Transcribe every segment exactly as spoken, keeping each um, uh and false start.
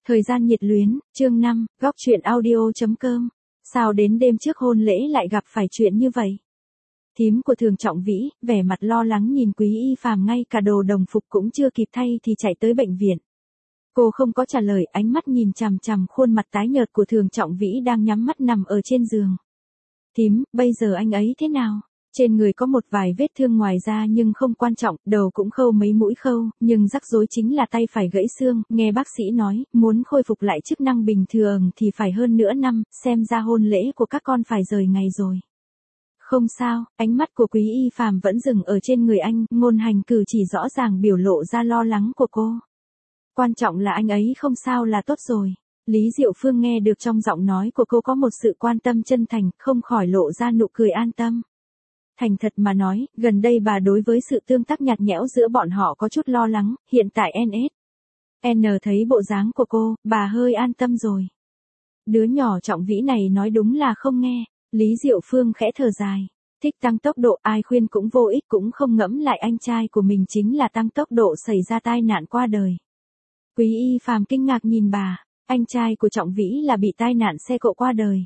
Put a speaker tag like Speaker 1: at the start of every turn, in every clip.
Speaker 1: Thời gian nhiệt luyến, chương năm, góc truyện audio.com. Sao đến đêm trước hôn lễ lại gặp phải chuyện như vậy? Thím của Thường Trọng Vĩ, vẻ mặt lo lắng nhìn Quý Y Phàm, ngay cả đồ đồng phục cũng chưa kịp thay thì chạy tới bệnh viện. Cô không có trả lời, ánh mắt nhìn chằm chằm khuôn mặt tái nhợt của Thường Trọng Vĩ đang nhắm mắt nằm ở trên giường. Thím, bây giờ anh ấy thế nào? Trên người có một vài vết thương ngoài da nhưng không quan trọng, đầu cũng khâu mấy mũi khâu, nhưng rắc rối chính là tay phải gãy xương, nghe bác sĩ nói, muốn khôi phục lại chức năng bình thường thì phải hơn nửa năm, xem ra hôn lễ của các con phải rời ngày rồi. Không sao, ánh mắt của Quý Y Phàm vẫn dừng ở trên người anh, ngôn hành cử chỉ rõ ràng biểu lộ ra lo lắng của cô. Quan trọng là anh ấy không sao là tốt rồi. Lý Diệu Phương nghe được trong giọng nói của cô có một sự quan tâm chân thành, không khỏi lộ ra nụ cười an tâm. Thành thật mà nói, gần đây bà đối với sự tương tác nhạt nhẽo giữa bọn họ có chút lo lắng, hiện tại en ét en thấy bộ dáng của cô, bà hơi an tâm rồi. Đứa nhỏ Trọng Vĩ này nói đúng là không nghe, Lý Diệu Phương khẽ thở dài. Thích tăng tốc độ, ai khuyên cũng vô ích, cũng không ngẫm lại anh trai của mình chính là tăng tốc độ xảy ra tai nạn qua đời. Quý Y Phàm kinh ngạc nhìn bà, anh trai của Trọng Vĩ là bị tai nạn xe cộ qua đời.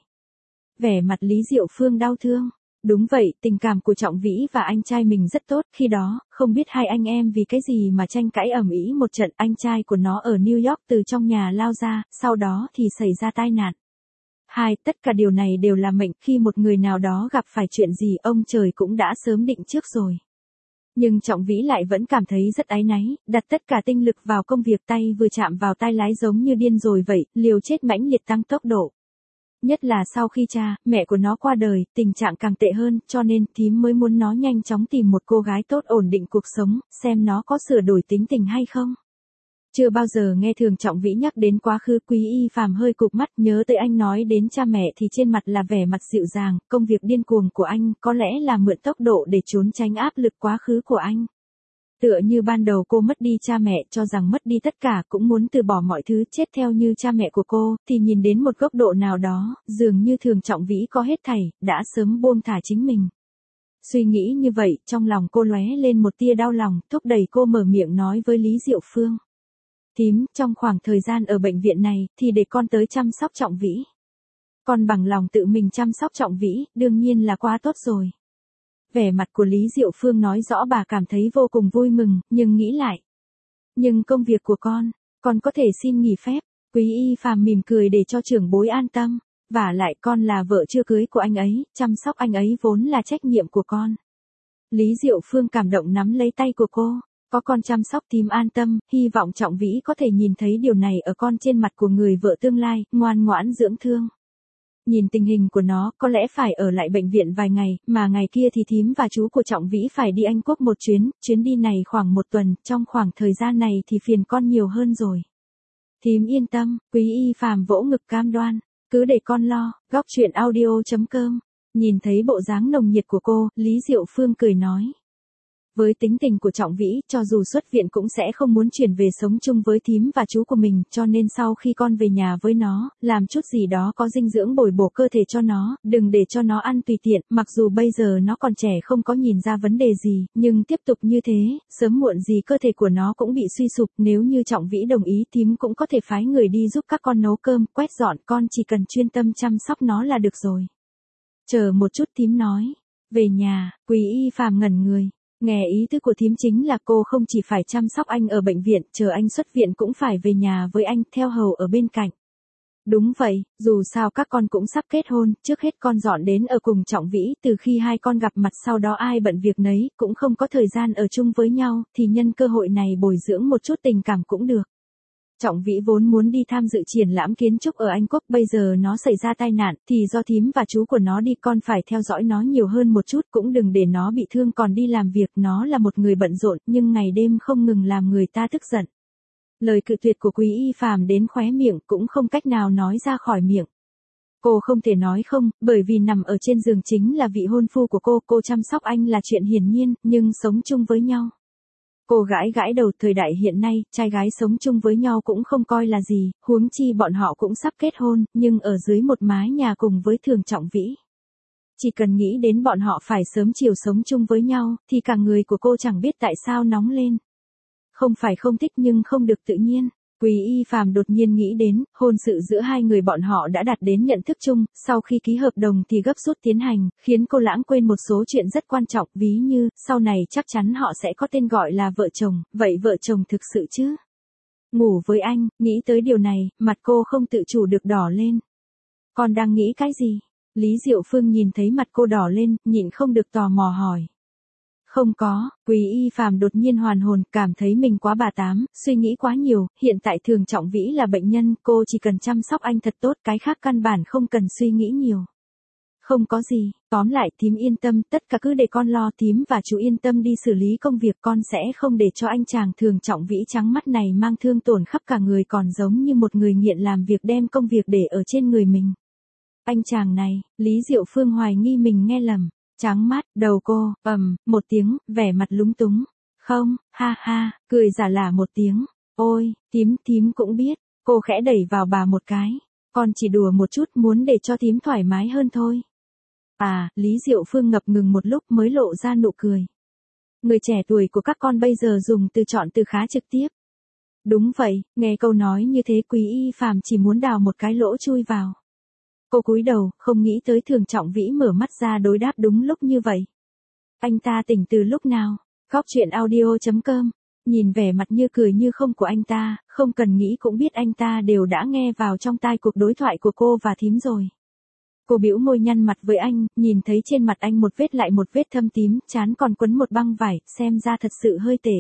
Speaker 1: Vẻ mặt Lý Diệu Phương đau thương. Đúng vậy, tình cảm của Trọng Vĩ và anh trai mình rất tốt, khi đó, không biết hai anh em vì cái gì mà tranh cãi ầm ĩ một trận, anh trai của nó ở New York từ trong nhà lao ra, sau đó thì xảy ra tai nạn. Hai, tất cả điều này đều là mệnh, khi một người nào đó gặp phải chuyện gì ông trời cũng đã sớm định trước rồi. Nhưng Trọng Vĩ lại vẫn cảm thấy rất áy náy, đặt tất cả tinh lực vào công việc, tay vừa chạm vào tay lái giống như điên rồi vậy, liều chết mãnh liệt tăng tốc độ. Nhất là sau khi cha, mẹ của nó qua đời, tình trạng càng tệ hơn, cho nên thím mới muốn nó nhanh chóng tìm một cô gái tốt ổn định cuộc sống, xem nó có sửa đổi tính tình hay không. Chưa bao giờ nghe Thường Trọng Vĩ nhắc đến quá khứ. Quý Y Phàm hơi cụp mắt, nhớ tới anh nói đến cha mẹ thì trên mặt là vẻ mặt dịu dàng, công việc điên cuồng của anh có lẽ là mượn tốc độ để trốn tránh áp lực quá khứ của anh. Tựa như ban đầu cô mất đi cha mẹ, cho rằng mất đi tất cả, cũng muốn từ bỏ mọi thứ, chết theo như cha mẹ của cô, thì nhìn đến một góc độ nào đó, dường như Thường Trọng Vĩ có hết thảy, đã sớm buông thả chính mình. Suy nghĩ như vậy, trong lòng cô lóe lên một tia đau lòng, thúc đẩy cô mở miệng nói với Lý Diệu Phương. Thím, trong khoảng thời gian ở bệnh viện này, thì để con tới chăm sóc Trọng Vĩ. Con bằng lòng tự mình chăm sóc Trọng Vĩ, đương nhiên là quá tốt rồi. Vẻ mặt của Lý Diệu Phương nói rõ bà cảm thấy vô cùng vui mừng, nhưng nghĩ lại. Nhưng công việc của con, con có thể xin nghỉ phép. Quý Y Phàm mỉm cười để cho trưởng bối an tâm. Vả lại con là vợ chưa cưới của anh ấy, chăm sóc anh ấy vốn là trách nhiệm của con. Lý Diệu Phương cảm động nắm lấy tay của cô. Có con chăm sóc thím an tâm, hy vọng Trọng Vĩ có thể nhìn thấy điều này ở con trên mặt của người vợ tương lai, ngoan ngoãn dưỡng thương. Nhìn tình hình của nó, có lẽ phải ở lại bệnh viện vài ngày, mà ngày kia thì thím và chú của Trọng Vĩ phải đi Anh Quốc một chuyến, chuyến đi này khoảng một tuần, trong khoảng thời gian này thì phiền con nhiều hơn rồi. Thím yên tâm, Quý Y Phàm vỗ ngực cam đoan, cứ để con lo. Góc truyện audio.com. Nhìn thấy bộ dáng nồng nhiệt của cô, Lý Diệu Phương cười nói. Với tính tình của Trọng Vĩ, cho dù xuất viện cũng sẽ không muốn chuyển về sống chung với thím và chú của mình, cho nên sau khi con về nhà với nó, làm chút gì đó có dinh dưỡng bồi bổ cơ thể cho nó, đừng để cho nó ăn tùy tiện, mặc dù bây giờ nó còn trẻ không có nhìn ra vấn đề gì, nhưng tiếp tục như thế, sớm muộn gì cơ thể của nó cũng bị suy sụp, nếu như Trọng Vĩ đồng ý thím cũng có thể phái người đi giúp các con nấu cơm, quét dọn, con chỉ cần chuyên tâm chăm sóc nó là được rồi. Chờ một chút, thím nói. Về nhà, Quý Y Phàm ngẩn người. Nghe ý tứ của thím chính là cô không chỉ phải chăm sóc anh ở bệnh viện, chờ anh xuất viện cũng phải về nhà với anh, theo hầu ở bên cạnh. Đúng vậy, dù sao các con cũng sắp kết hôn, trước hết con dọn đến ở cùng Trọng Vĩ, từ khi hai con gặp mặt sau đó ai bận việc nấy, cũng không có thời gian ở chung với nhau, thì nhân cơ hội này bồi dưỡng một chút tình cảm cũng được. Trọng Vĩ vốn muốn đi tham dự triển lãm kiến trúc ở Anh Quốc, bây giờ nó xảy ra tai nạn, thì do thím và chú của nó đi, con phải theo dõi nó nhiều hơn một chút, cũng đừng để nó bị thương còn đi làm việc, nó là một người bận rộn, nhưng ngày đêm không ngừng làm người ta tức giận. Lời cự tuyệt của Quý Y Phàm đến khóe miệng cũng không cách nào nói ra khỏi miệng. Cô không thể nói không, bởi vì nằm ở trên giường chính là vị hôn phu của cô, cô chăm sóc anh là chuyện hiển nhiên, nhưng sống chung với nhau. Cô gãi gãi đầu, thời đại hiện nay, trai gái sống chung với nhau cũng không coi là gì, huống chi bọn họ cũng sắp kết hôn, nhưng ở dưới một mái nhà cùng với Thường Trọng Vĩ. Chỉ cần nghĩ đến bọn họ phải sớm chiều sống chung với nhau, thì cả người của cô chẳng biết tại sao nóng lên. Không phải không thích nhưng không được tự nhiên. Quý Y Phàm đột nhiên nghĩ đến, hôn sự giữa hai người bọn họ đã đạt đến nhận thức chung, sau khi ký hợp đồng thì gấp rút tiến hành, khiến cô lãng quên một số chuyện rất quan trọng, ví như, sau này chắc chắn họ sẽ có tên gọi là vợ chồng, vậy vợ chồng thực sự chứ? Ngủ với anh, nghĩ tới điều này, mặt cô không tự chủ được đỏ lên. Con đang nghĩ cái gì? Lý Diệu Phương nhìn thấy mặt cô đỏ lên, nhịn không được tò mò hỏi. Không có, Quý Y Phàm đột nhiên hoàn hồn, cảm thấy mình quá bà tám, suy nghĩ quá nhiều, hiện tại Thường Trọng Vĩ là bệnh nhân, cô chỉ cần chăm sóc anh thật tốt, cái khác căn bản không cần suy nghĩ nhiều. Không có gì, tóm lại thím yên tâm, tất cả cứ để con lo, thím và chú yên tâm đi xử lý công việc, con sẽ không để cho anh chàng Thường Trọng Vĩ trắng mắt này mang thương tổn khắp cả người, còn giống như một người nghiện làm việc đem công việc để ở trên người mình. Anh chàng này, Lý Diệu Phương hoài nghi mình nghe lầm. Trắng mắt, đầu cô, ầm, một tiếng, vẻ mặt lúng túng. Không, ha ha, cười giả lả một tiếng. Ôi, thím, thím cũng biết. Cô khẽ đẩy vào bà một cái. Con chỉ đùa một chút, muốn để cho thím thoải mái hơn thôi. À, Lý Diệu Phương ngập ngừng một lúc mới lộ ra nụ cười. Người trẻ tuổi của các con bây giờ dùng từ chọn từ khá trực tiếp. Đúng vậy, nghe câu nói như thế Quý Y Phàm chỉ muốn đào một cái lỗ chui vào. Cô cúi đầu, không nghĩ tới Thường Trọng Vĩ mở mắt ra đối đáp đúng lúc như vậy. Anh ta tỉnh từ lúc nào? Góc chuyện audio chấm com. Nhìn vẻ mặt như cười như không của anh ta, không cần nghĩ cũng biết anh ta đều đã nghe vào trong tai cuộc đối thoại của cô và thím rồi. Cô bĩu môi nhăn mặt với anh, nhìn thấy trên mặt anh một vết lại một vết thâm tím, trán còn quấn một băng vải, xem ra thật sự hơi tệ.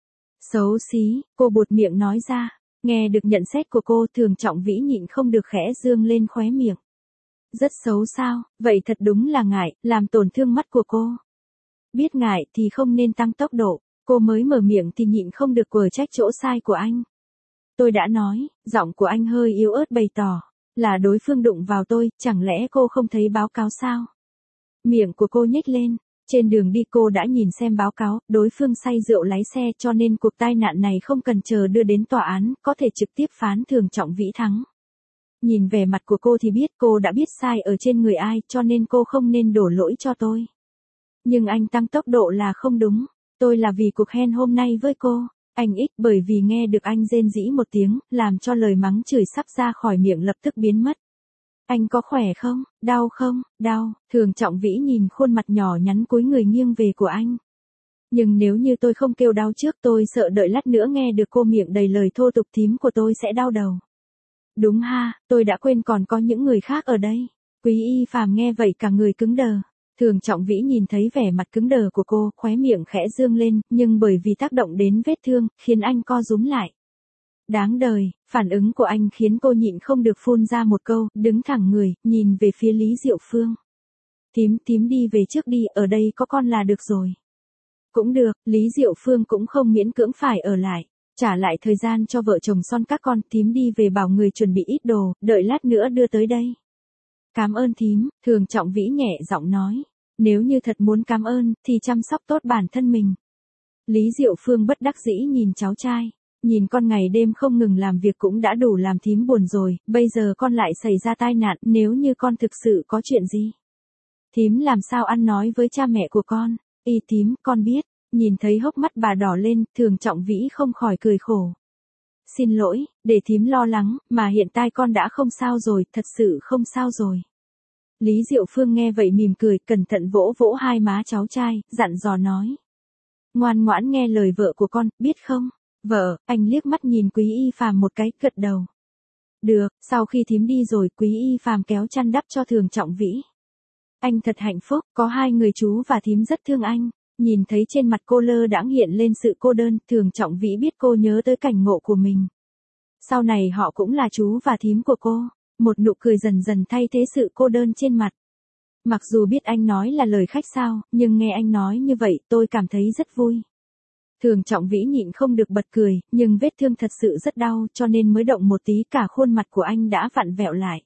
Speaker 1: Xấu xí, cô buột miệng nói ra. Nghe được nhận xét của cô, Thường Trọng Vĩ nhịn không được khẽ dương lên khóe miệng. Rất xấu sao, vậy thật đúng là ngại, làm tổn thương mắt của cô. Biết ngại thì không nên tăng tốc độ, cô mới mở miệng thì nhịn không được quở trách chỗ sai của anh. Tôi đã nói, giọng của anh hơi yếu ớt bày tỏ, là đối phương đụng vào tôi, chẳng lẽ cô không thấy báo cáo sao? Miệng của cô nhếch lên, trên đường đi cô đã nhìn xem báo cáo, đối phương say rượu lái xe cho nên cuộc tai nạn này không cần chờ đưa đến tòa án, có thể trực tiếp phán Thường Trọng Vĩ thắng. Nhìn vẻ mặt của cô thì biết cô đã biết sai ở trên người ai cho nên cô không nên đổ lỗi cho tôi. Nhưng anh tăng tốc độ là không đúng, tôi là vì cuộc hẹn hôm nay với cô. Anh ích bởi vì nghe được anh rên rỉ một tiếng, làm cho lời mắng chửi sắp ra khỏi miệng lập tức biến mất. Anh có khỏe không, đau không, đau, Thường Trọng Vĩ nhìn khuôn mặt nhỏ nhắn cúi người nghiêng về của anh. Nhưng nếu như tôi không kêu đau trước tôi sợ đợi lát nữa nghe được cô miệng đầy lời thô tục thím của tôi sẽ đau đầu. Đúng ha, tôi đã quên còn có những người khác ở đây. Quý Y Phàm nghe vậy cả người cứng đờ. Thường Trọng Vĩ nhìn thấy vẻ mặt cứng đờ của cô, khóe miệng khẽ dương lên, nhưng bởi vì tác động đến vết thương, khiến anh co rúm lại. Đáng đời, phản ứng của anh khiến cô nhịn không được phun ra một câu, đứng thẳng người, nhìn về phía Lý Diệu Phương. Tím tím đi về trước đi, ở đây có con là được rồi. Cũng được, Lý Diệu Phương cũng không miễn cưỡng phải ở lại. Trả lại thời gian cho vợ chồng son các con, thím đi về bảo người chuẩn bị ít đồ, đợi lát nữa đưa tới đây. Cảm ơn thím, Thường Trọng Vĩ nhẹ giọng nói. Nếu như thật muốn cảm ơn, thì chăm sóc tốt bản thân mình. Lý Diệu Phương bất đắc dĩ nhìn cháu trai. Nhìn con ngày đêm không ngừng làm việc cũng đã đủ làm thím buồn rồi, bây giờ con lại xảy ra tai nạn, nếu như con thực sự có chuyện gì. Thím làm sao ăn nói với cha mẹ của con, y thím, con biết. Nhìn thấy hốc mắt bà đỏ lên, Thường Trọng Vĩ không khỏi cười khổ. Xin lỗi, để thím lo lắng, mà hiện tại con đã không sao rồi, thật sự không sao rồi. Lý Diệu Phương nghe vậy mỉm cười, cẩn thận vỗ vỗ hai má cháu trai, dặn dò nói. Ngoan ngoãn nghe lời vợ của con, biết không? Vợ, anh liếc mắt nhìn Quý Y Phàm một cái, gật đầu. Được, sau khi thím đi rồi, Quý Y Phàm kéo chăn đắp cho Thường Trọng Vĩ. Anh thật hạnh phúc, có hai người chú và thím rất thương anh. Nhìn thấy trên mặt cô lơ đãng hiện lên sự cô đơn, Thường Trọng Vĩ biết cô nhớ tới cảnh ngộ của mình. Sau này họ cũng là chú và thím của cô. Một nụ cười dần dần thay thế sự cô đơn trên mặt. Mặc dù biết anh nói là lời khách sáo, nhưng nghe anh nói như vậy tôi cảm thấy rất vui. Thường Trọng Vĩ nhịn không được bật cười, nhưng vết thương thật sự rất đau cho nên mới động một tí cả khuôn mặt của anh đã vặn vẹo lại.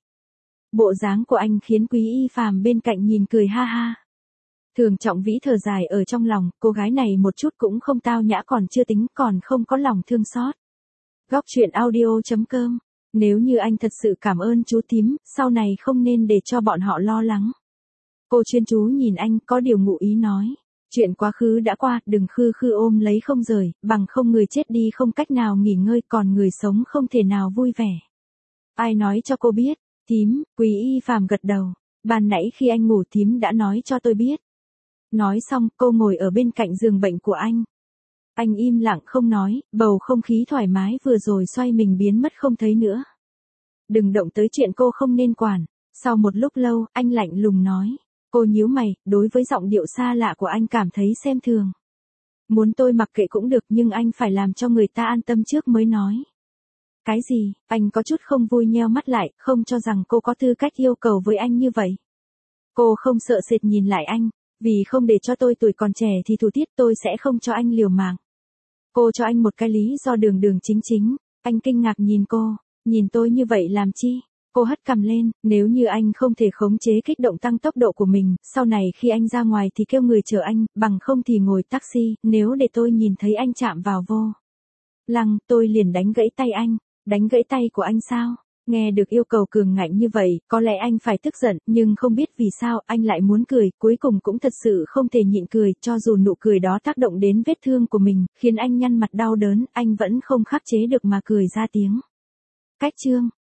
Speaker 1: Bộ dáng của anh khiến Quý Y Phàm bên cạnh nhìn cười ha ha. Thường Trọng Vĩ thở dài ở trong lòng, cô gái này một chút cũng không tao nhã còn chưa tính còn không có lòng thương xót. Góc chuyện audio chấm com. Nếu như anh thật sự cảm ơn chú thím, sau này không nên để cho bọn họ lo lắng. Cô chuyên chú nhìn anh, có điều ngụ ý nói. Chuyện quá khứ đã qua, đừng khư khư ôm lấy không rời, bằng không người chết đi không cách nào nghỉ ngơi, còn người sống không thể nào vui vẻ. Ai nói cho cô biết? Thím, Quý Y Phàm gật đầu. Ban nãy khi anh ngủ thím đã nói cho tôi biết. Nói xong, cô ngồi ở bên cạnh giường bệnh của anh. Anh im lặng không nói, bầu không khí thoải mái vừa rồi xoay mình biến mất không thấy nữa. Đừng động tới chuyện cô không nên quản. Sau một lúc lâu, anh lạnh lùng nói. Cô nhíu mày, đối với giọng điệu xa lạ của anh cảm thấy xem thường. Muốn tôi mặc kệ cũng được nhưng anh phải làm cho người ta an tâm trước mới nói. Cái gì? Anh có chút không vui nheo mắt lại, không cho rằng cô có tư cách yêu cầu với anh như vậy. Cô không sợ sệt nhìn lại anh, vì không để cho tôi tuổi còn trẻ thì thủ tiết tôi sẽ không cho anh liều mạng. Cô cho anh một cái lý do đường đường chính chính, anh kinh ngạc nhìn cô, nhìn tôi như vậy làm chi? Cô hất cằm lên, nếu như anh không thể khống chế kích động tăng tốc độ của mình, sau này khi anh ra ngoài thì kêu người chở anh, bằng không thì ngồi taxi, nếu để tôi nhìn thấy anh chạm vào vô lăng, tôi liền đánh gãy tay anh. Đánh gãy tay của anh sao? Nghe được yêu cầu cường ngạnh như vậy, có lẽ anh phải tức giận, nhưng không biết vì sao anh lại muốn cười, cuối cùng cũng thật sự không thể nhịn cười, cho dù nụ cười đó tác động đến vết thương của mình, khiến anh nhăn mặt đau đớn, anh vẫn không khắc chế được mà cười ra tiếng. Cách chương